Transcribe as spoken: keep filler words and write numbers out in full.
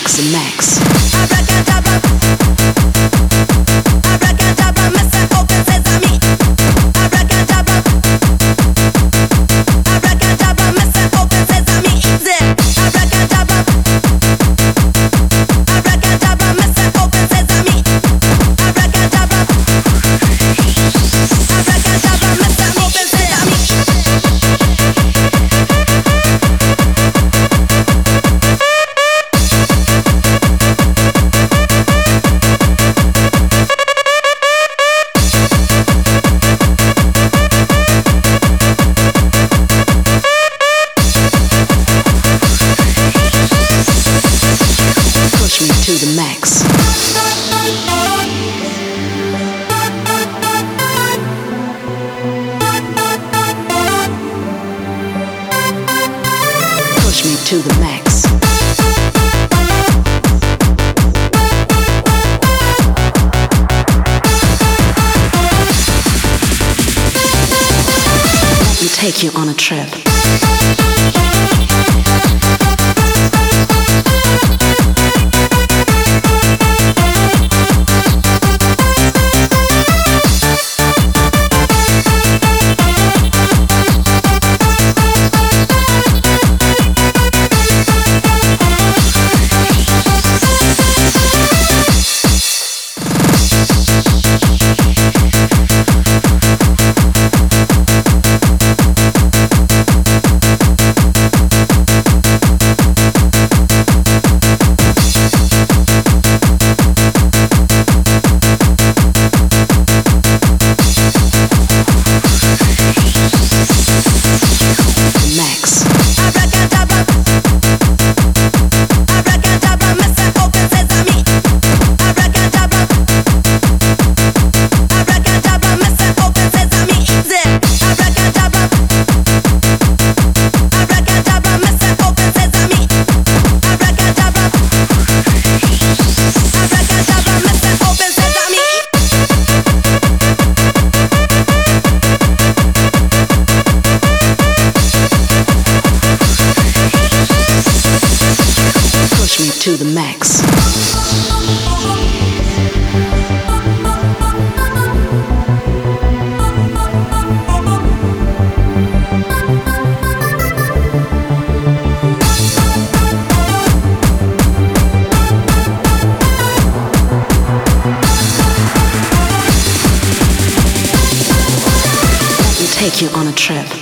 Max and Max. Abracadabra, abracadabra, me sacó que sesame. Abracadabra, abracadabra, me sacó que sesame. Abracadabra, abracadabra, me sacó que sesame. Abracadabra, abracadabra, me sacó que sesame. Push me to the max. Push me to the max. Let me take you on a trip. Max. Abracadabra, abracadabra, me sacó que sesame. Abracadabra, abracadabra, me sacó que sesame. Abracadabra, abracadabra, me sacó que sesame. Abracadabra, abracadabra, me sacó que sesame. Push me to the max. Let me take you on a trip.